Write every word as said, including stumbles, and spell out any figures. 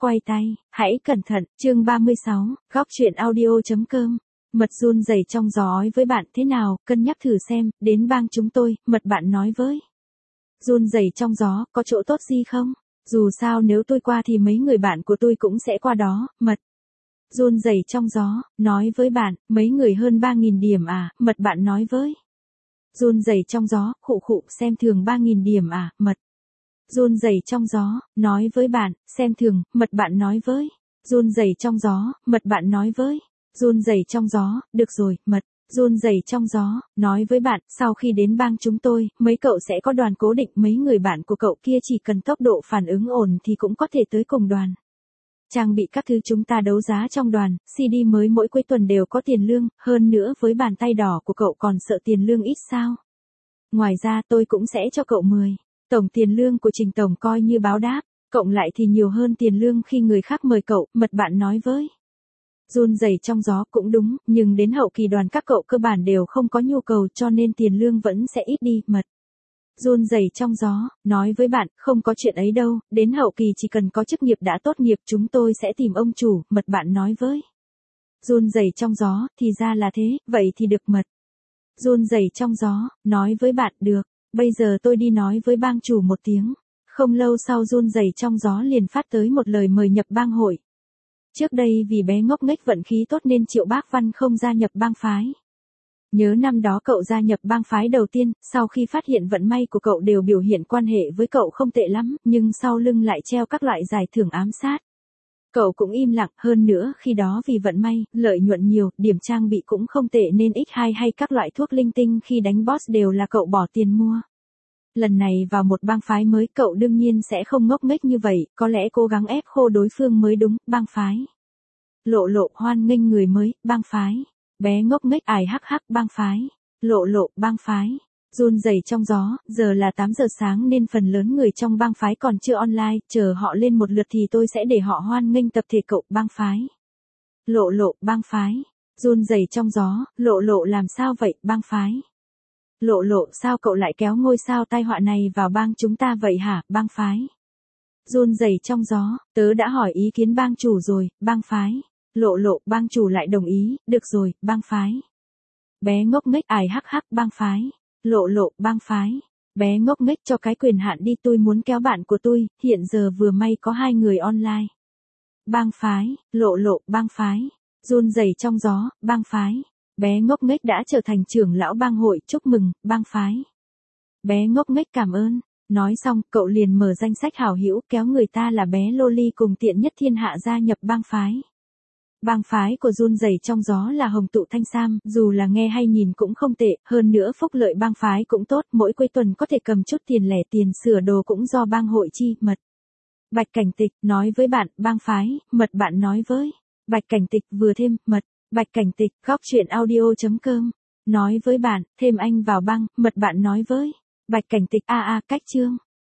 quay tay, hãy cẩn thận, chương ba mươi sáu, góc truyện audio.com. Mật run rẩy trong gió ói với bạn thế nào, cân nhắc thử xem, đến bang chúng tôi, mật bạn nói với. Run rẩy trong gió, có chỗ tốt gì không? Dù sao nếu tôi qua thì mấy người bạn của tôi cũng sẽ qua đó, mật. Run rẩy trong gió, nói với bạn, mấy người hơn ba nghìn điểm à, mật bạn nói với. Run rẩy trong gió, khụ khụ, xem thường ba nghìn điểm à, mật. Run rẩy trong gió, nói với bạn, xem thường, mật bạn nói với. Run rẩy trong gió, mật bạn nói với. Run rẩy trong gió, được rồi, mật. Run rẩy trong gió, nói với bạn, sau khi đến bang chúng tôi, mấy cậu sẽ có đoàn cố định, mấy người bạn của cậu kia chỉ cần tốc độ phản ứng ổn thì cũng có thể tới cùng đoàn. Trang bị các thứ chúng ta đấu giá trong đoàn, xê đê mới mỗi cuối tuần đều có tiền lương, hơn nữa với bàn tay đỏ của cậu còn sợ tiền lương ít sao. Ngoài ra tôi cũng sẽ cho cậu mười. Tổng tiền lương của Trình Tổng coi như báo đáp, cộng lại thì nhiều hơn tiền lương khi người khác mời cậu, mật bạn nói với. Run rẩy trong gió cũng đúng, nhưng đến hậu kỳ đoàn các cậu cơ bản đều không có nhu cầu cho nên tiền lương vẫn sẽ ít đi, mật. Run rẩy trong gió, nói với bạn, không có chuyện ấy đâu, đến hậu kỳ chỉ cần có chức nghiệp đã tốt nghiệp chúng tôi sẽ tìm ông chủ, mật bạn nói với. Run rẩy trong gió, thì ra là thế, vậy thì được mật. Run rẩy trong gió, nói với bạn, được, bây giờ tôi đi nói với bang chủ một tiếng. Không lâu sau run rẩy trong gió liền phát tới một lời mời nhập bang hội. Trước đây vì bé ngốc nghếch vận khí tốt nên Triệu Bác Văn không gia nhập bang phái. Nhớ năm đó cậu gia nhập bang phái đầu tiên, sau khi phát hiện vận may của cậu đều biểu hiện quan hệ với cậu không tệ lắm, nhưng sau lưng lại treo các loại giải thưởng ám sát. Cậu cũng im lặng, hơn nữa khi đó vì vận may, lợi nhuận nhiều, điểm trang bị cũng không tệ nên ích hai hay các loại thuốc linh tinh khi đánh boss đều là cậu bỏ tiền mua. Lần này vào một bang phái mới cậu đương nhiên sẽ không ngốc nghếch như vậy, có lẽ cố gắng ép khô đối phương mới đúng, bang phái. Lộ lộ hoan nghênh người mới, bang phái. Bé ngốc nghếch ải hắc hắc, bang phái. Lộ lộ, bang phái. Run rẩy trong gió, giờ là tám giờ sáng nên phần lớn người trong bang phái còn chưa online, chờ họ lên một lượt thì tôi sẽ để họ hoan nghênh tập thể cậu, bang phái. Lộ lộ, bang phái. Run rẩy trong gió, lộ lộ làm sao vậy, bang phái. Lộ lộ, sao cậu lại kéo ngôi sao tai họa này vào bang chúng ta vậy hả, bang phái. Run rẩy trong gió, tớ đã hỏi ý kiến bang chủ rồi, bang phái. Lộ lộ, bang chủ lại đồng ý, được rồi, bang phái. Bé ngốc nghếch ải hắc hắc, bang phái. Lộ lộ, bang phái. Bé ngốc nghếch cho cái quyền hạn đi, tôi muốn kéo bạn của tôi, hiện giờ vừa may có hai người online. Bang phái, lộ lộ, bang phái. Run rẩy trong gió, bang phái. Bé ngốc nghếch đã trở thành trưởng lão bang hội, chúc mừng, bang phái. Bé ngốc nghếch cảm ơn. Nói xong, cậu liền mở danh sách hảo hữu kéo người ta là bé Loli cùng tiện nhất thiên hạ gia nhập bang phái. Bang phái của run rẩy trong gió là Hồng Tụ Thanh Sam, dù là nghe hay nhìn cũng không tệ, hơn nữa phúc lợi bang phái cũng tốt, mỗi cuối tuần có thể cầm chút tiền lẻ, tiền sửa đồ cũng do bang hội chi, mật. Bạch Cảnh Tịch, nói với bạn, bang phái, mật bạn nói với. Bạch Cảnh Tịch vừa thêm, mật. Bạch Cảnh Tịch, góc truyện audio.com. Nói với bạn, thêm anh vào băng, mật bạn nói với. Bạch Cảnh Tịch a a cách chương.